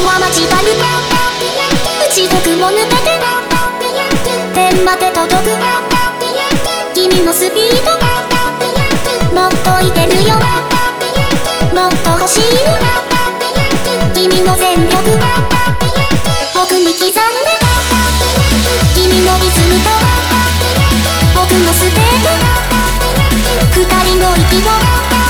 は間違い打ち解くも抜けて天まで届く君のスピードもっといけるよもっと走る君の全力僕に刻んで君のリズムと僕のステップ二人の息を